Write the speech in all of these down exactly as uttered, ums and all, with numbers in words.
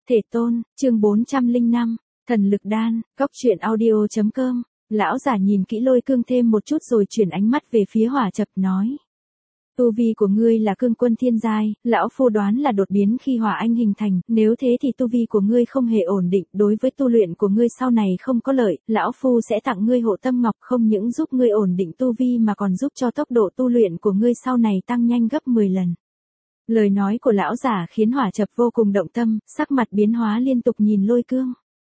Thể tôn, chương bốn trăm lẻ năm, thần lực đan, góc truyện audio chấm com. Lão giả nhìn kỹ Lôi Cương thêm một chút rồi chuyển ánh mắt về phía Hỏa Chập nói. Tu vi của ngươi là cương quân thiên giai, lão phu đoán là đột biến khi hỏa anh hình thành, nếu thế thì tu vi của ngươi không hề ổn định, đối với tu luyện của ngươi sau này không có lợi, lão phu sẽ tặng ngươi hộ tâm ngọc không những giúp ngươi ổn định tu vi mà còn giúp cho tốc độ tu luyện của ngươi sau này tăng nhanh gấp mười lần. Lời nói của lão giả khiến Hỏa Chập vô cùng động tâm, sắc mặt biến hóa liên tục nhìn Lôi Cương.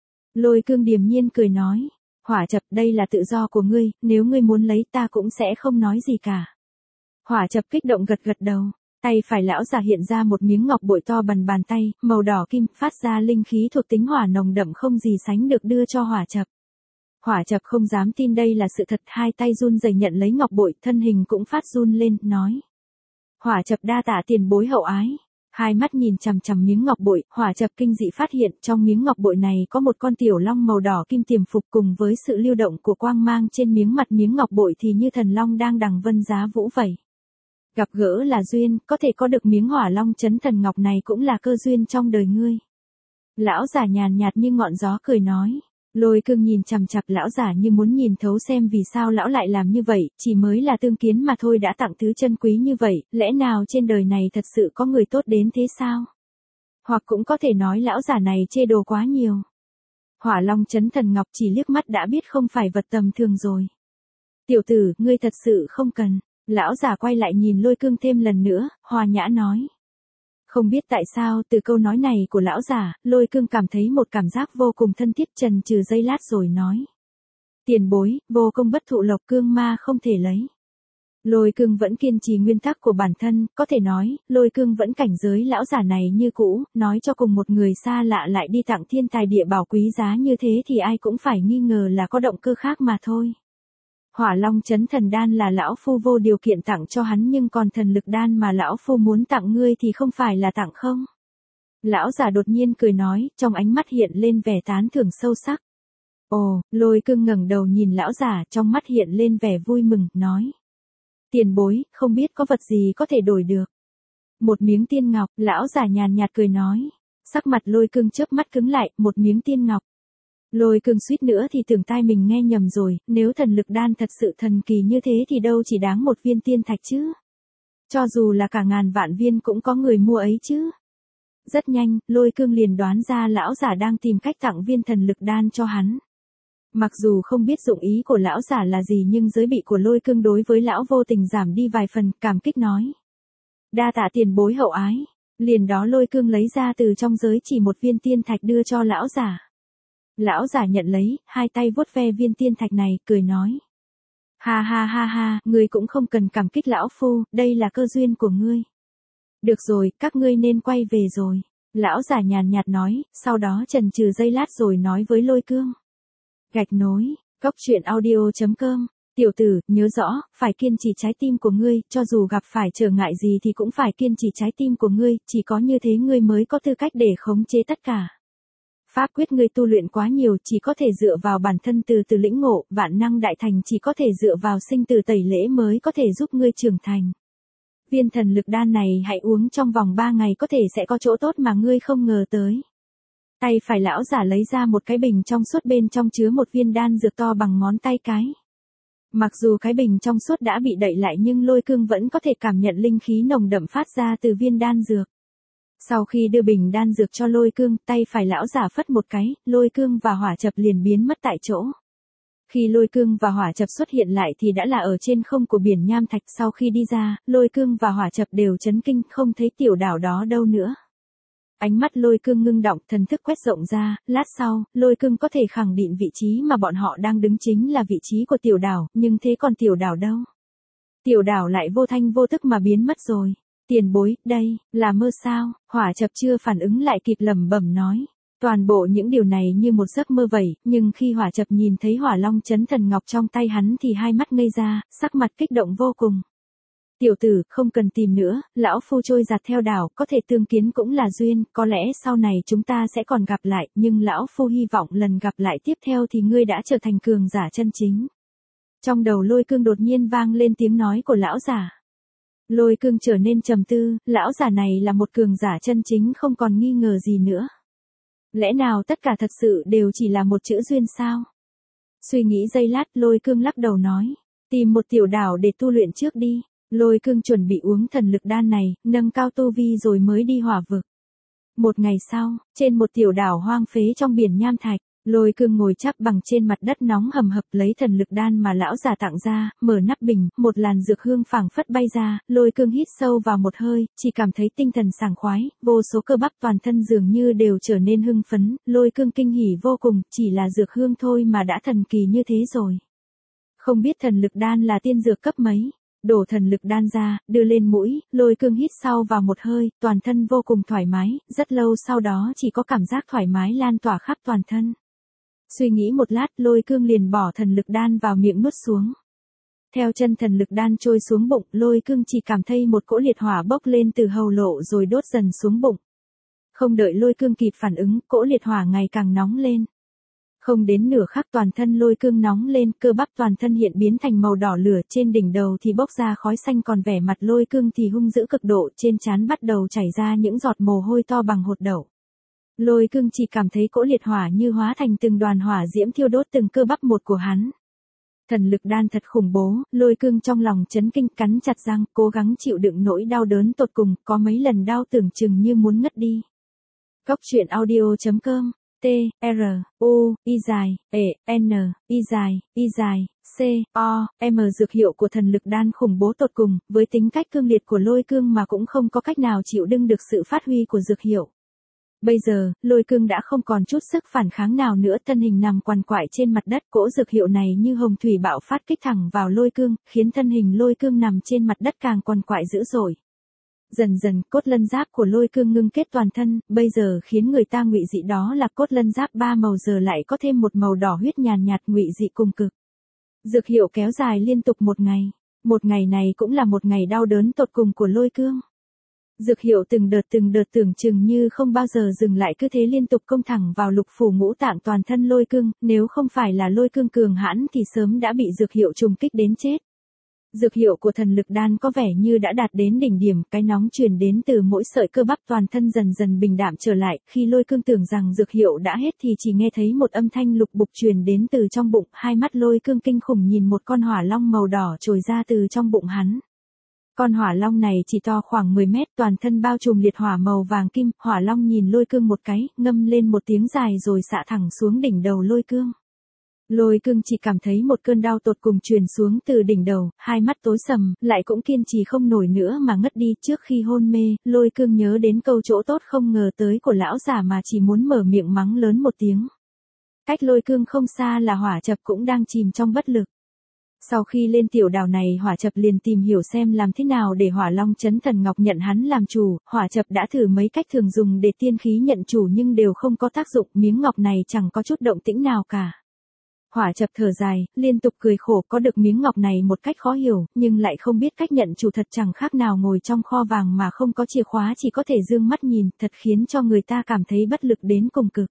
Lôi Cương điềm nhiên cười nói, Hỏa Chập, đây là tự do của ngươi, nếu ngươi muốn lấy ta cũng sẽ không nói gì cả. Hỏa Chập kích động gật gật đầu, tay phải lão giả hiện ra một miếng ngọc bội to bằng bàn tay, màu đỏ kim, phát ra linh khí thuộc tính hỏa nồng đậm không gì sánh được đưa cho Hỏa Chập. Hỏa Chập không dám tin đây là sự thật, hai tay run rẩy nhận lấy ngọc bội, thân hình cũng phát run lên, nói. Hỏa Chập đa tạ tiền bối hậu ái. Hai mắt nhìn chằm chằm miếng ngọc bội, Hỏa Chập kinh dị phát hiện trong miếng ngọc bội này có một con tiểu long màu đỏ kim tiềm phục, cùng với sự lưu động của quang mang trên miếng mặt miếng ngọc bội thì như thần long đang đằng vân giá vũ vậy. Gặp gỡ là duyên, có thể có được miếng hỏa long chấn thần ngọc này cũng là cơ duyên trong đời ngươi. Lão giả nhàn nhạt như ngọn gió cười nói. Lôi Cương nhìn chằm chằm lão giả như muốn nhìn thấu xem vì sao lão lại làm như vậy, chỉ mới là tương kiến mà thôi đã tặng thứ chân quý như vậy, lẽ nào trên đời này thật sự có người tốt đến thế sao? Hoặc cũng có thể nói lão giả này chê đồ quá nhiều. Hỏa long chấn thần ngọc chỉ liếc mắt đã biết không phải vật tầm thường rồi. Tiểu tử, ngươi thật sự không cần. Lão giả quay lại nhìn Lôi Cương thêm lần nữa, hòa nhã nói. Không biết tại sao từ câu nói này của lão giả, Lôi Cương cảm thấy một cảm giác vô cùng thân thiết, chần chừ giây lát rồi nói. Tiền bối, vô công bất thụ lộc, cương ma không thể lấy. Lôi Cương vẫn kiên trì nguyên tắc của bản thân, có thể nói, Lôi Cương vẫn cảnh giới lão giả này như cũ, nói cho cùng một người xa lạ lại đi tặng thiên tài địa bảo quý giá như thế thì ai cũng phải nghi ngờ là có động cơ khác mà thôi. Hỏa long chấn thần đan là lão phu vô điều kiện tặng cho hắn, nhưng còn thần lực đan mà lão phu muốn tặng ngươi thì không phải là tặng không? Lão giả đột nhiên cười nói, trong ánh mắt hiện lên vẻ tán thưởng sâu sắc. Ồ, Lôi Cương ngẩng đầu nhìn lão giả, trong mắt hiện lên vẻ vui mừng, nói. Tiền bối, không biết có vật gì có thể đổi được. Một miếng tiên ngọc, lão giả nhàn nhạt cười nói. Sắc mặt Lôi Cương chớp mắt cứng lại, một miếng tiên ngọc. Lôi Cương suýt nữa thì tưởng tai mình nghe nhầm rồi, nếu thần lực đan thật sự thần kỳ như thế thì đâu chỉ đáng một viên tiên thạch chứ. Cho dù là cả ngàn vạn viên cũng có người mua ấy chứ. Rất nhanh, Lôi Cương liền đoán ra lão giả đang tìm cách tặng viên thần lực đan cho hắn. Mặc dù không biết dụng ý của lão giả là gì nhưng giới bị của Lôi Cương đối với lão vô tình giảm đi vài phần, cảm kích nói. Đa tạ tiền bối hậu ái. Liền đó Lôi Cương lấy ra từ trong giới chỉ một viên tiên thạch đưa cho lão giả. Lão giả nhận lấy, hai tay vuốt ve viên tiên thạch này, cười nói. Ha ha ha ha, ngươi cũng không cần cảm kích lão phu, đây là cơ duyên của ngươi. Được rồi, các ngươi nên quay về rồi. Lão giả nhàn nhạt nói, sau đó chần chừ giây lát rồi nói với Lôi Cương. Gạch nối, góc truyện audio chấm com. Tiểu tử, nhớ rõ, phải kiên trì trái tim của ngươi, cho dù gặp phải trở ngại gì thì cũng phải kiên trì trái tim của ngươi, chỉ có như thế ngươi mới có tư cách để khống chế tất cả. Pháp quyết ngươi tu luyện quá nhiều, chỉ có thể dựa vào bản thân từ từ lĩnh ngộ, vạn năng đại thành chỉ có thể dựa vào sinh tử tẩy lễ mới có thể giúp ngươi trưởng thành. Viên thần lực đan này hãy uống trong vòng ba ngày có thể sẽ có chỗ tốt mà ngươi không ngờ tới. Tay phải lão giả lấy ra một cái bình trong suốt, bên trong chứa một viên đan dược to bằng ngón tay cái. Mặc dù cái bình trong suốt đã bị đậy lại nhưng Lôi Cương vẫn có thể cảm nhận linh khí nồng đậm phát ra từ viên đan dược. Sau khi đưa bình đan dược cho Lôi Cương, tay phải lão giả phất một cái, Lôi Cương và Hỏa Chập liền biến mất tại chỗ. Khi Lôi Cương và Hỏa Chập xuất hiện lại thì đã là ở trên không của biển nham thạch, sau khi đi ra, Lôi Cương và Hỏa Chập đều chấn kinh, không thấy tiểu đảo đó đâu nữa. Ánh mắt Lôi Cương ngưng động, thần thức quét rộng ra, lát sau, Lôi Cương có thể khẳng định vị trí mà bọn họ đang đứng chính là vị trí của tiểu đảo, nhưng thế còn tiểu đảo đâu? Tiểu đảo lại vô thanh vô tức mà biến mất rồi. Tiền bối, đây, là mơ sao? Hỏa Chập chưa phản ứng lại kịp lẩm bẩm nói. Toàn bộ những điều này như một giấc mơ vậy, nhưng khi Hỏa Chập nhìn thấy hỏa long chấn thần ngọc trong tay hắn thì hai mắt ngây ra, sắc mặt kích động vô cùng. Tiểu tử, không cần tìm nữa, lão phu trôi giạt theo đảo, có thể tương kiến cũng là duyên, có lẽ sau này chúng ta sẽ còn gặp lại, nhưng lão phu hy vọng lần gặp lại tiếp theo thì ngươi đã trở thành cường giả chân chính. Trong đầu Lôi Cương đột nhiên vang lên tiếng nói của lão giả. Lôi Cương trở nên trầm tư, lão giả này là một cường giả chân chính không còn nghi ngờ gì nữa. Lẽ nào tất cả thật sự đều chỉ là một chữ duyên sao? Suy nghĩ giây lát, Lôi Cương lắc đầu nói, tìm một tiểu đảo để tu luyện trước đi. Lôi Cương chuẩn bị uống thần lực đan này, nâng cao tu vi rồi mới đi hỏa vực. Một ngày sau, trên một tiểu đảo hoang phế trong biển nham thạch, Lôi Cương ngồi chắp bằng trên mặt đất nóng hầm hập lấy thần lực đan mà lão già tặng ra, mở nắp bình, một làn dược hương phảng phất bay ra, Lôi Cương hít sâu vào một hơi, chỉ cảm thấy tinh thần sảng khoái, vô số cơ bắp toàn thân dường như đều trở nên hưng phấn, Lôi Cương kinh hỉ vô cùng, chỉ là dược hương thôi mà đã thần kỳ như thế rồi. Không biết thần lực đan là tiên dược cấp mấy. Đổ thần lực đan ra, đưa lên mũi, Lôi Cương hít sâu vào một hơi, toàn thân vô cùng thoải mái, rất lâu sau đó chỉ có cảm giác thoải mái lan tỏa khắp toàn thân. Suy nghĩ một lát, Lôi Cương liền bỏ thần lực đan vào miệng nuốt xuống. Theo chân thần lực đan trôi xuống bụng, Lôi Cương chỉ cảm thấy một cỗ liệt hỏa bốc lên từ hầu lộ rồi đốt dần xuống bụng. Không đợi Lôi Cương kịp phản ứng, cỗ liệt hỏa ngày càng nóng lên. Không đến nửa khắc toàn thân Lôi Cương nóng lên, cơ bắp toàn thân hiện biến thành màu đỏ lửa, trên đỉnh đầu thì bốc ra khói xanh, còn vẻ mặt Lôi Cương thì hung dữ cực độ, trên trán bắt đầu chảy ra những giọt mồ hôi to bằng hột đậu. Lôi Cương chỉ cảm thấy cỗ liệt hỏa như hóa thành từng đoàn hỏa diễm thiêu đốt từng cơ bắp một của hắn. Thần lực đan thật khủng bố, Lôi Cương trong lòng chấn kinh, cắn chặt răng, cố gắng chịu đựng nỗi đau đớn tột cùng, có mấy lần đau tưởng chừng như muốn ngất đi. Cốc truyện audio chấm com T, R, U, Y dài, E, N, Y dài, Y dài, C, O, M dược hiệu của thần lực đan khủng bố tột cùng, với tính cách cương liệt của Lôi Cương mà cũng không có cách nào chịu đựng được sự phát huy của dược hiệu. Bây giờ, Lôi Cương đã không còn chút sức phản kháng nào nữa, thân hình nằm quằn quại trên mặt đất, cỗ dược hiệu này như hồng thủy bạo phát kích thẳng vào Lôi Cương, khiến thân hình Lôi Cương nằm trên mặt đất càng quằn quại dữ dội. Dần dần, cốt lân giáp của Lôi Cương ngưng kết toàn thân, bây giờ khiến người ta ngụy dị đó là cốt lân giáp ba màu giờ lại có thêm một màu đỏ huyết nhàn nhạt, ngụy dị cùng cực. Dược hiệu kéo dài liên tục một ngày, một ngày này cũng là một ngày đau đớn tột cùng của Lôi Cương. Dược hiệu từng đợt từng đợt tưởng chừng như không bao giờ dừng lại, cứ thế liên tục công thẳng vào lục phủ ngũ tạng toàn thân Lôi Cương, nếu không phải là Lôi Cương cường hãn thì sớm đã bị dược hiệu trùng kích đến chết. Dược hiệu của thần lực đan có vẻ như đã đạt đến đỉnh điểm, cái nóng truyền đến từ mỗi sợi cơ bắp toàn thân dần dần bình đạm trở lại, khi Lôi Cương tưởng rằng dược hiệu đã hết thì chỉ nghe thấy một âm thanh lục bục truyền đến từ trong bụng, hai mắt Lôi Cương kinh khủng nhìn một con hỏa long màu đỏ trồi ra từ trong bụng hắn. Con hỏa long này chỉ to khoảng mười mét, toàn thân bao trùm liệt hỏa màu vàng kim, hỏa long nhìn Lôi Cương một cái, ngâm lên một tiếng dài rồi xạ thẳng xuống đỉnh đầu Lôi Cương. Lôi Cương chỉ cảm thấy một cơn đau tột cùng truyền xuống từ đỉnh đầu, hai mắt tối sầm, lại cũng kiên trì không nổi nữa mà ngất đi. Trước khi hôn mê, Lôi Cương nhớ đến câu chỗ tốt không ngờ tới của lão già mà chỉ muốn mở miệng mắng lớn một tiếng. Cách Lôi Cương không xa là Hỏa Chập cũng đang chìm trong bất lực. Sau khi lên tiểu đảo này, Hỏa Chập liền tìm hiểu xem làm thế nào để Hỏa Long Chấn Thần Ngọc nhận hắn làm chủ. Hỏa Chập đã thử mấy cách thường dùng để tiên khí nhận chủ nhưng đều không có tác dụng, miếng ngọc này chẳng có chút động tĩnh nào cả. Hỏa Chập thở dài, liên tục cười khổ, có được miếng ngọc này một cách khó hiểu, nhưng lại không biết cách nhận chủ, thật chẳng khác nào ngồi trong kho vàng mà không có chìa khóa, chỉ có thể dương mắt nhìn, thật khiến cho người ta cảm thấy bất lực đến cùng cực.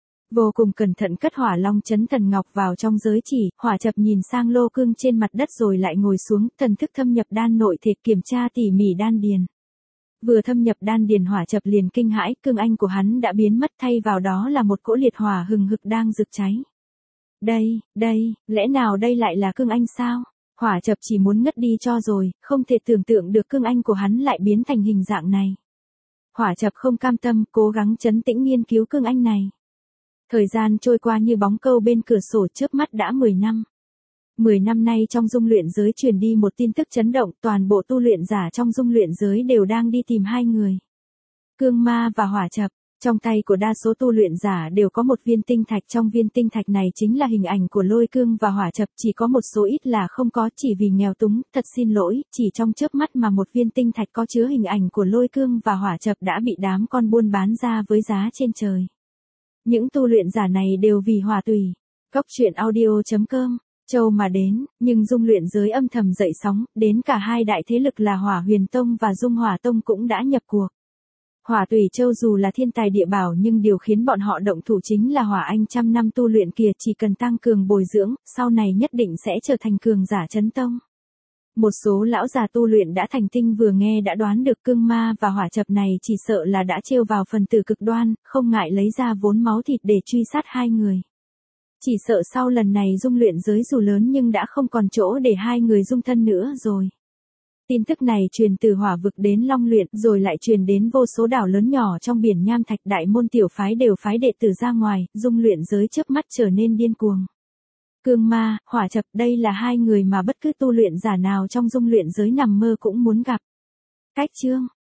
Vô cùng cẩn thận cất Hỏa Long Chấn Thần Ngọc vào trong giới chỉ, Hỏa Chập nhìn sang Lô Cương trên mặt đất rồi lại ngồi xuống, thần thức thâm nhập đan nội thể, kiểm tra tỉ mỉ đan điền. Vừa thâm nhập đan điền, Hỏa Chập liền kinh hãi, cương anh của hắn đã biến mất, thay vào đó là một cỗ liệt hỏa hừng hực đang rực cháy. Đây, đây, lẽ nào đây lại là cương anh sao? Hỏa Chập chỉ muốn ngất đi cho rồi, không thể tưởng tượng được cương anh của hắn lại biến thành hình dạng này. Hỏa Chập không cam tâm, cố gắng trấn tĩnh nghiên cứu cương anh này. Thời gian trôi qua như bóng câu bên cửa sổ, chớp mắt đã mười năm. mười năm nay trong dung luyện giới truyền đi một tin tức chấn động, toàn bộ tu luyện giả trong dung luyện giới đều đang đi tìm hai người. Cương Ma và Hỏa Chập. Trong tay của đa số tu luyện giả đều có một viên tinh thạch, trong viên tinh thạch này chính là hình ảnh của Lôi Cương và Hỏa Chập, chỉ có một số ít là không có, chỉ vì nghèo túng, thật xin lỗi, chỉ trong chớp mắt mà một viên tinh thạch có chứa hình ảnh của Lôi Cương và Hỏa Chập đã bị đám con buôn bán ra với giá trên trời. Những tu luyện giả này đều vì hỏa tùy. Cốc truyện audio chấm com Châu mà đến, nhưng dung luyện giới âm thầm dậy sóng, đến cả hai đại thế lực là Hỏa Huyền Tông và Dung Hỏa Tông cũng đã nhập cuộc. Hỏa Tùy Châu dù là thiên tài địa bảo nhưng điều khiến bọn họ động thủ chính là Hỏa Anh trăm năm tu luyện kia, chỉ cần tăng cường bồi dưỡng, sau này nhất định sẽ trở thành cường giả chấn tông. Một số lão già tu luyện đã thành tinh vừa nghe đã đoán được cương ma và hỏa chập này chỉ sợ là đã trêu vào phần tử cực đoan, không ngại lấy ra vốn máu thịt để truy sát hai người. Chỉ sợ sau lần này dung luyện giới dù lớn nhưng đã không còn chỗ để hai người dung thân nữa rồi. Tin tức này truyền từ hỏa vực đến Long Luyện rồi lại truyền đến vô số đảo lớn nhỏ trong biển nham thạch, đại môn tiểu phái đều phái đệ tử ra ngoài, dung luyện giới chớp mắt trở nên điên cuồng. Cương ma, hỏa chập, đây là hai người mà bất cứ tu luyện giả nào trong dung luyện giới nằm mơ cũng muốn gặp. Cách chương